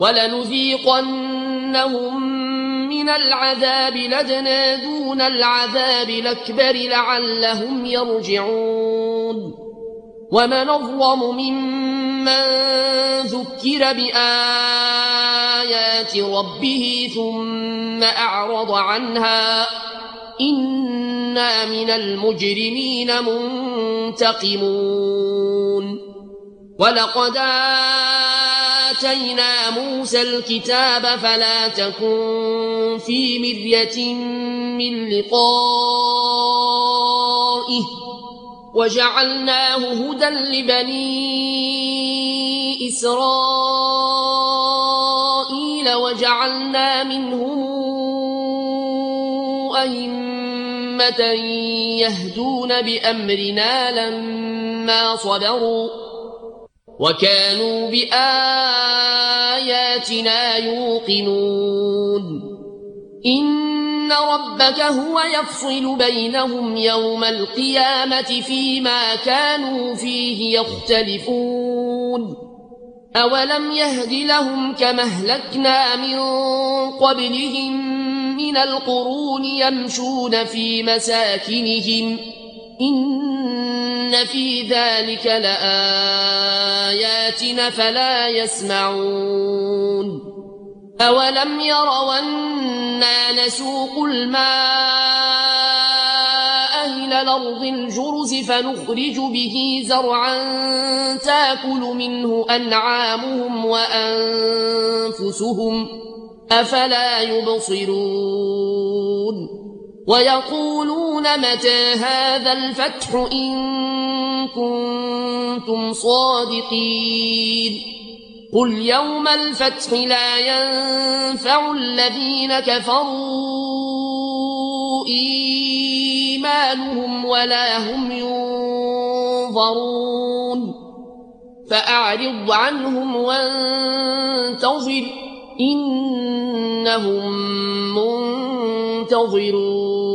ولنذيقنهم من العذاب الأدنى دون العذاب الأكبر لعلهم يرجعون ومن أظلم ممن ذكر بآيات ربه ثم أعرض عنها إنا من المجرمين منتقمون ولقد آتينا موسى الكتاب فلا تكن في مرية من لقائه وجعلناه هدى لبني إسرائيل وجعلنا منهم أئمة يهدون بأمرنا لما صبروا وكانوا بآياتنا يوقنون إن ربك هو يفصل بينهم يوم القيامة فيما كانوا فيه يختلفون أولم يهد لهم كما أهلكنا من قبلهم من القرون يمشون في مساكنهم إن في ذلك لآيات فلا يسمعون أولم يروا أنا نسوق الماء إلى الأرض الجرز فنخرج به زرعا تأكل منه أنعامهم وأنفسهم أفلا يبصرون ويقولون متى هذا الفتح إن كنتم صادقين قل يوم الفتح لا ينفع الذين كفروا إيمانهم ولا هم ينظرون فأعرض عنهم وانتظر إنهم منتظرون